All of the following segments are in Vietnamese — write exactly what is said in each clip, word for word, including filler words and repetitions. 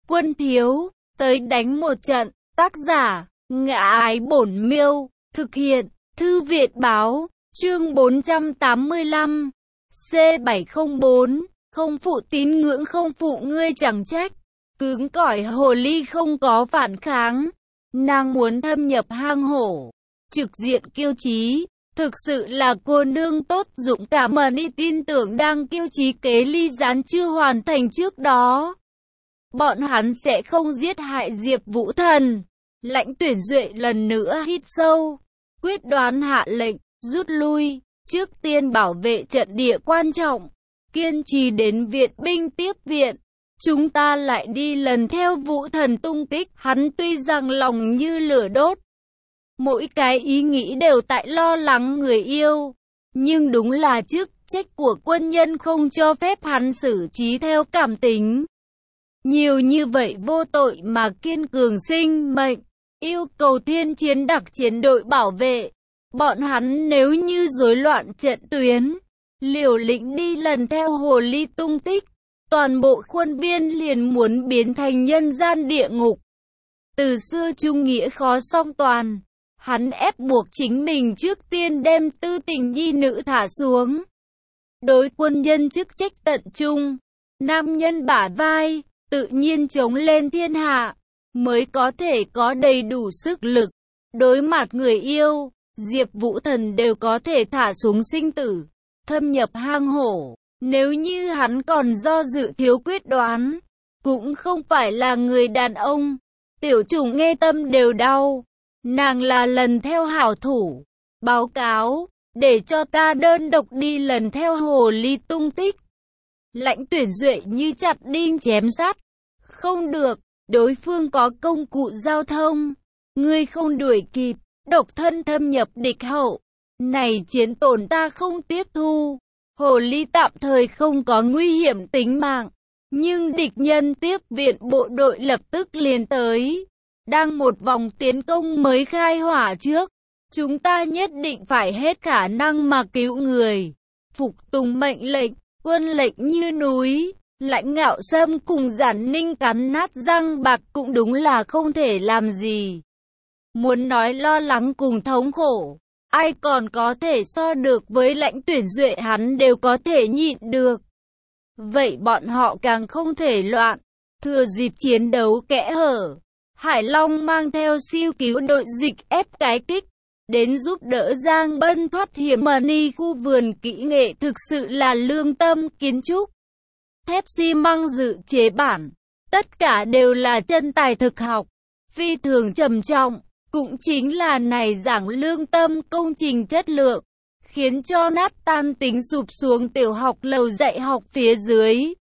Quân thiếu, tới đánh một trận. Tác giả, Ngã Ái Bổn Miêu. Thực hiện, Thư viện báo. Chương bốn trăm tám mươi lăm. C bảy không bốn. Không phụ tín ngưỡng không phụ ngươi chẳng trách. Cứng cỏi hồ ly không có phản kháng. Nàng muốn thâm nhập hang hổ. Trực diện kiêu chí. Thực sự là cô nương tốt dũng cảm mà đi tin tưởng đang kiêu chí kế ly gián chưa hoàn thành trước đó. Bọn hắn sẽ không giết hại Diệp Vũ Thần. Lãnh Tuyển Duệ lần nữa hít sâu. Quyết đoán hạ lệnh, rút lui. Trước tiên bảo vệ trận địa quan trọng. Kiên trì đến viện binh tiếp viện. Chúng ta lại đi lần theo Vũ Thần tung tích. Hắn tuy rằng lòng như lửa đốt. Mỗi cái ý nghĩ đều tại lo lắng người yêu. Nhưng đúng là chức trách của quân nhân không cho phép hắn xử trí theo cảm tính. Nhiều như vậy vô tội mà kiên cường sinh mệnh. Yêu cầu thiên chiến đặc chiến đội bảo vệ. Bọn hắn nếu như rối loạn trận tuyến. Liều lĩnh đi lần theo hồ ly tung tích. Toàn bộ khuôn viên liền muốn biến thành nhân gian địa ngục. Từ xưa trung nghĩa khó song toàn. Hắn ép buộc chính mình trước tiên đem tư tình nhi nữ thả xuống. Đối quân nhân chức trách tận trung. Nam nhân bả vai, tự nhiên chống lên thiên hạ. Mới có thể có đầy đủ sức lực. Đối mặt người yêu, Diệp Vũ Thần đều có thể thả xuống sinh tử. Thâm nhập hang hổ. Nếu như hắn còn do dự thiếu quyết đoán. Cũng không phải là người đàn ông. Tiểu Trùng nghe tâm đều đau. Nàng là lần theo hảo thủ. Báo cáo, để cho ta đơn độc đi lần theo hồ ly tung tích. Lãnh Tuyển Duệ như chặt đinh chém sắt. Không được, đối phương có công cụ giao thông. Ngươi không đuổi kịp, độc thân thâm nhập địch hậu. Này chiến tổn ta không tiếp thu. Hồ ly tạm thời không có nguy hiểm tính mạng. Nhưng địch nhân tiếp viện bộ đội lập tức liền tới. Đang một vòng tiến công mới khai hỏa trước. Chúng ta nhất định phải hết khả năng mà cứu người. Phục tùng mệnh lệnh, quân lệnh như núi. Lãnh Ngạo Sâm cùng Giản Ninh cắn nát răng bạc cũng đúng là không thể làm gì. Muốn nói lo lắng cùng thống khổ. Ai còn có thể so được với Lãnh Tuyển Duệ, hắn đều có thể nhịn được. Vậy bọn họ càng không thể loạn. Thừa dịp chiến đấu kẽ hở. Hải Long mang theo siêu cứu đội dịch ép cái kích. Đến giúp đỡ Giang Bân thoát hiểm. Money khu vườn kỹ nghệ thực sự là lương tâm kiến trúc. Thép xi măng dự chế bản. Tất cả đều là chân tài thực học. Phi thường trầm trọng. Cũng chính là này giảng lương tâm công trình chất lượng. Khiến cho nát tan tính sụp xuống tiểu học lầu dạy học phía dưới.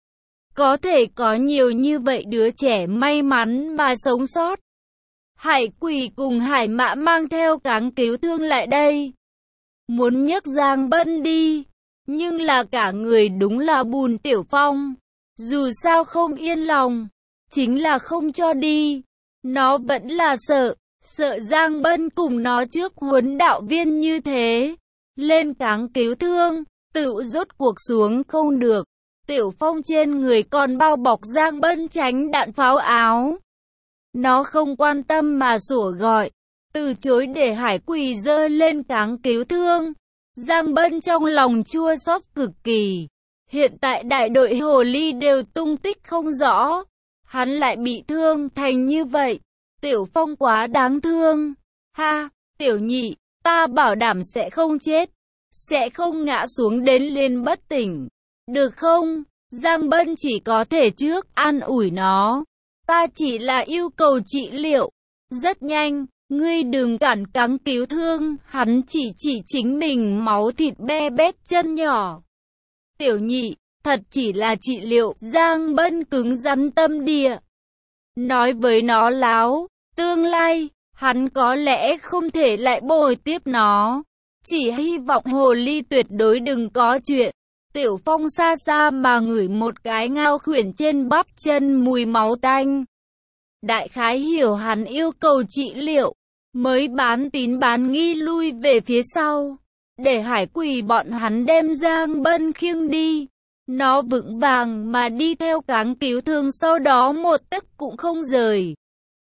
Có thể có nhiều như vậy đứa trẻ may mắn mà sống sót. Hải Quỳ cùng Hải Mã mang theo cáng cứu thương lại đây. Muốn nhấc Giang Bân đi. Nhưng là cả người đúng là bùn Tiểu Phong. Dù sao không yên lòng. Chính là không cho đi. Nó vẫn là sợ. Sợ Giang Bân cùng nó trước huấn đạo viên như thế. Lên cáng cứu thương. Tự rốt cuộc xuống không được. Tiểu Phong trên người còn bao bọc Giang Bân tránh đạn pháo áo. Nó không quan tâm mà sủa gọi. Từ chối để Hải Quỳ dơ lên cáng cứu thương. Giang Bân trong lòng chua xót cực kỳ. Hiện tại đại đội hồ ly đều tung tích không rõ. Hắn lại bị thương thành như vậy. Tiểu Phong quá đáng thương. Ha, Tiểu Nhị, ta bảo đảm sẽ không chết. Sẽ không ngã xuống đến liền bất tỉnh. Được không? Giang Bân chỉ có thể trước an ủi nó. Ta chỉ là yêu cầu trị liệu. Rất nhanh, ngươi đừng cản cáng cứu thương. Hắn chỉ chỉ chính mình máu thịt be bét chân nhỏ. Tiểu Nhị, thật chỉ là trị liệu. Giang Bân cứng rắn tâm địa. Nói với nó láo. Tương lai, hắn có lẽ không thể lại bồi tiếp nó. Chỉ hy vọng hồ ly tuyệt đối đừng có chuyện. Tiểu Phong xa xa mà ngửi một cái ngao khuyển trên bắp chân mùi máu tanh. Đại khái hiểu hắn yêu cầu trị liệu. Mới bán tín bán nghi lui về phía sau. Để Hải Quỳ bọn hắn đem Giang Bân khiêng đi. Nó vững vàng mà đi theo cáng cứu thương, sau đó một tấc cũng không rời.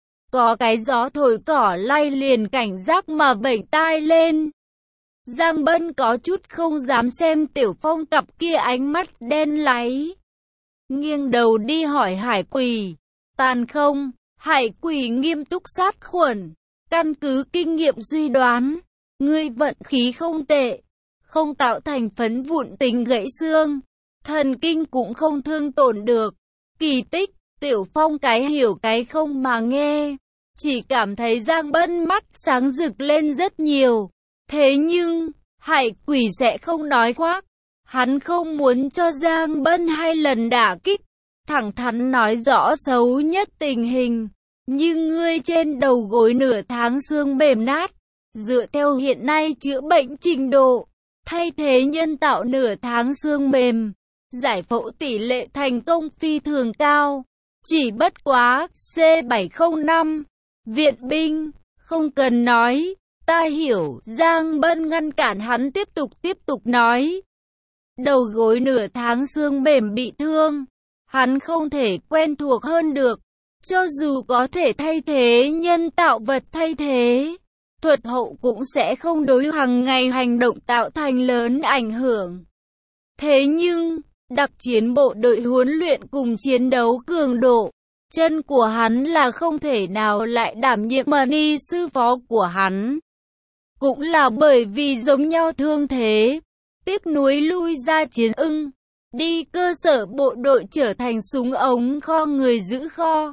Có cái gió thổi cỏ lay, liền cảnh giác mà vểnh tai lên. Giang Bân có chút không dám xem Tiểu Phong cặp kia ánh mắt đen láy. Nghiêng đầu đi hỏi Hải Quỳ, tàn không? Hải Quỳ nghiêm túc sát khuẩn, căn cứ kinh nghiệm suy đoán, ngươi vận khí không tệ, không tạo thành phấn vụn tính gãy xương, thần kinh cũng không thương tổn được. Kỳ tích. Tiểu Phong cái hiểu cái không mà nghe, chỉ cảm thấy Giang Bân mắt sáng rực lên rất nhiều. Thế nhưng, Hải Quỳ sẽ không nói khoác. Hắn không muốn cho Giang Bân hai lần đả kích, thẳng thắn nói rõ xấu nhất tình hình. Nhưng ngươi trên đầu gối nửa tháng xương mềm nát, dựa theo hiện nay chữa bệnh trình độ, thay thế nhân tạo nửa tháng xương mềm, giải phẫu tỷ lệ thành công phi thường cao. Chỉ bất quá, C bảy không năm, viện binh, không cần nói, ta hiểu. Giang Bân ngăn cản hắn tiếp tục tiếp tục nói. Đầu gối nửa tháng xương mềm bị thương, hắn không thể quen thuộc hơn được. Cho dù có thể thay thế nhân tạo vật thay thế, thuật hậu cũng sẽ không đối hàng ngày hành động tạo thành lớn ảnh hưởng. Thế nhưng, đặc chiến bộ đội huấn luyện cùng chiến đấu cường độ, chân của hắn là không thể nào lại đảm nhiệm mật y sư phó của hắn. Cũng là bởi vì giống nhau thương thế, tiếc nuối lui ra chiến ưng, đi cơ sở bộ đội trở thành súng ống kho người giữ kho.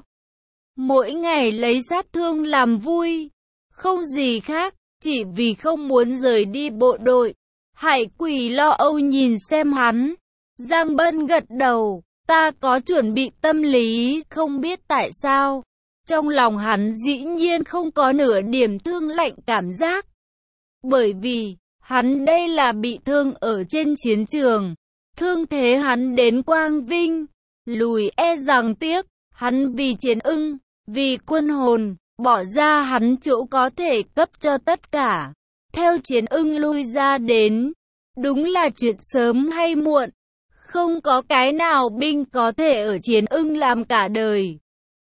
Mỗi ngày lấy sát thương làm vui, không gì khác, chỉ vì không muốn rời đi bộ đội. Hải Quỳ lo âu nhìn xem hắn. Giang Bân gật đầu, ta có chuẩn bị tâm lý, không biết tại sao. Trong lòng hắn dĩ nhiên không có nửa điểm thương lạnh cảm giác. Bởi vì, hắn đây là bị thương ở trên chiến trường. Thương thế hắn đến quang vinh, lùi e rằng tiếc, hắn vì chiến ưng, vì quân hồn, bỏ ra hắn chỗ có thể cấp cho tất cả. Theo chiến ưng lui ra đến, đúng là chuyện sớm hay muộn. Không có cái nào binh có thể ở chiến ưng làm cả đời.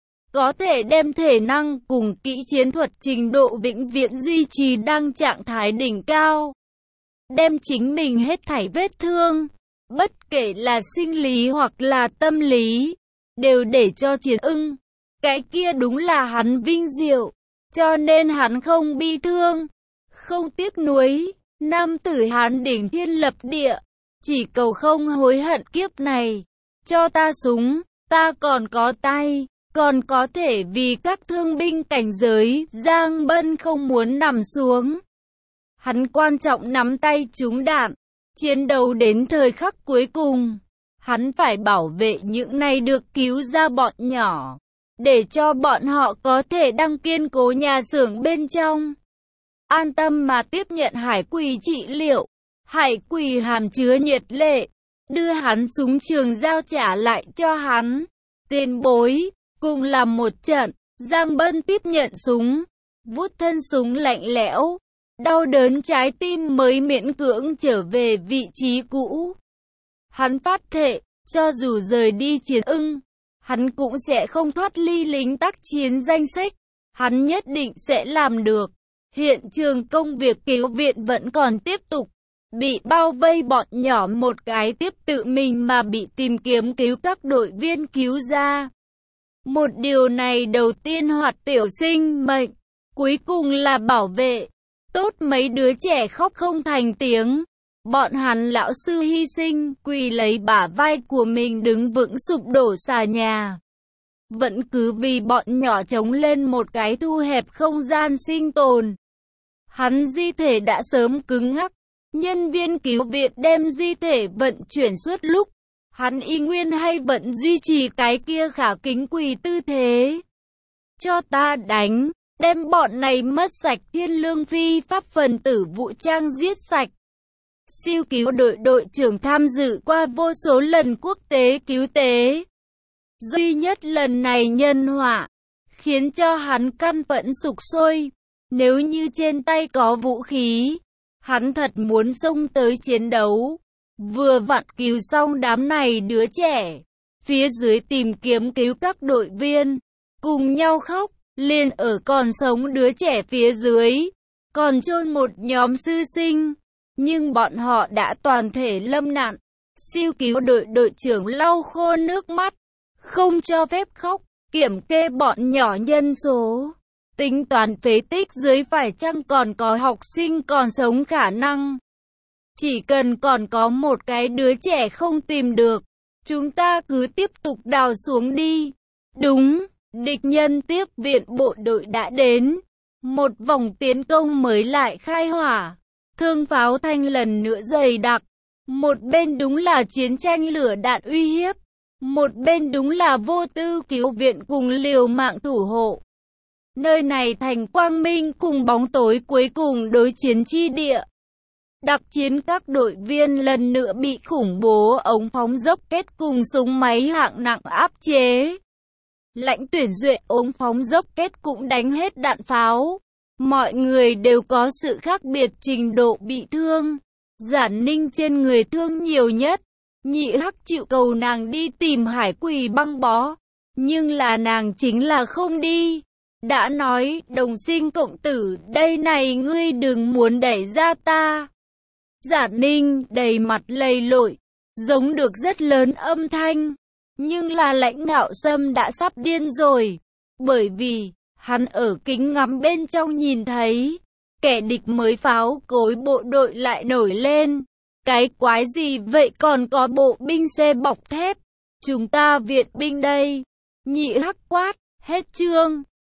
Có thể đem thể năng cùng kỹ chiến thuật trình độ vĩnh viễn duy trì đang trạng thái đỉnh cao. Đem chính mình hết thảy vết thương, bất kể là sinh lý hoặc là tâm lý, đều để cho chiến ưng. Cái kia đúng là hắn vinh diệu, cho nên hắn không bi thương, không tiếc nuối. Nam tử Hán đỉnh thiên lập địa, chỉ cầu không hối hận kiếp này. Cho ta súng, ta còn có tay, còn có thể vì các thương binh cảnh giới. Giang Bân không muốn nằm xuống. Hắn quan trọng nắm tay trúng đạn, chiến đấu đến thời khắc cuối cùng. Hắn phải bảo vệ những này được cứu ra bọn nhỏ, để cho bọn họ có thể đăng kiên cố nhà xưởng bên trong. An tâm mà tiếp nhận Hải Quỳ trị liệu. Hải Quỳ hàm chứa nhiệt lệ, đưa hắn súng trường giao trả lại cho hắn. Tiền bối, cùng làm một trận. Giang Bân tiếp nhận súng, vút thân súng lạnh lẽo, đau đớn trái tim mới miễn cưỡng trở về vị trí cũ. Hắn phát thệ, cho dù rời đi chiến ưng, hắn cũng sẽ không thoát ly lính tác chiến danh sách. Hắn nhất định sẽ làm được. Hiện trường công việc cứu viện vẫn còn tiếp tục. Bị bao vây bọn nhỏ một cái tiếp tự mình mà bị tìm kiếm cứu các đội viên cứu ra. Một điều này đầu tiên hoạt tiểu sinh mệnh, cuối cùng là bảo vệ. Tốt mấy đứa trẻ khóc không thành tiếng. Bọn hắn lão sư hy sinh, quỳ lấy bả vai của mình đứng vững sụp đổ xà nhà. Vẫn cứ vì bọn nhỏ chống lên một cái thu hẹp không gian sinh tồn. Hắn di thể đã sớm cứng ngắc. Nhân viên cứu viện đem di thể vận chuyển suốt lúc. Hắn y nguyên hay vẫn duy trì cái kia khả kính quỳ tư thế. Cho ta đánh, đem bọn này mất sạch thiên lương phi pháp phần tử vũ trang giết sạch. Siêu cứu đội đội trưởng tham dự qua vô số lần quốc tế cứu tế. Duy nhất lần này nhân họa, khiến cho hắn căn phẫn sục sôi. Nếu như trên tay có vũ khí, hắn thật muốn xông tới chiến đấu. vừa vặn cứu xong đám này đứa trẻ. Phía dưới tìm kiếm cứu các đội viên, cùng nhau khóc, liền ở còn sống đứa trẻ phía dưới, còn chôn một nhóm sư sinh, nhưng bọn họ đã toàn thể lâm nạn. Siêu cứu đội đội trưởng lau khô nước mắt, không cho phép khóc, kiểm kê bọn nhỏ nhân số, tính toán phế tích dưới phải chăng còn có học sinh còn sống khả năng. Chỉ cần còn có một cái đứa trẻ không tìm được, chúng ta cứ tiếp tục đào xuống đi. Đúng, địch nhân tiếp viện bộ đội đã đến. Một vòng tiến công mới lại khai hỏa. Thương pháo thanh lần nữa dày đặc. Một bên đúng là chiến tranh lửa đạn uy hiếp. Một bên đúng là vô tư cứu viện cùng liều mạng thủ hộ. Nơi này thành quang minh cùng bóng tối cuối cùng đối chiến chi địa. Đặc chiến các đội viên lần nữa bị khủng bố ống phóng dốc kết cùng súng máy hạng nặng áp chế. Lãnh tuyển duyệt ống phóng dốc kết cũng đánh hết đạn pháo. Mọi người đều có sự khác biệt trình độ bị thương. Giản Ninh trên người thương nhiều nhất. Nhị Hắc chịu cầu nàng đi tìm Hải Quỳ băng bó. Nhưng là nàng chính là không đi. Đã nói đồng sinh cộng tử, đây này ngươi đừng muốn đẩy ra ta. Giản Ninh đầy mặt lầy lội, giống được rất lớn âm thanh. Nhưng là Lãnh Ngạo Sâm đã sắp điên rồi. Bởi vì, hắn ở kính ngắm bên trong nhìn thấy, kẻ địch mới pháo cối bộ đội lại nổi lên. Cái quái gì vậy, còn có bộ binh xe bọc thép. Chúng ta viện binh đây. Nhị Hắc quát, hết chương.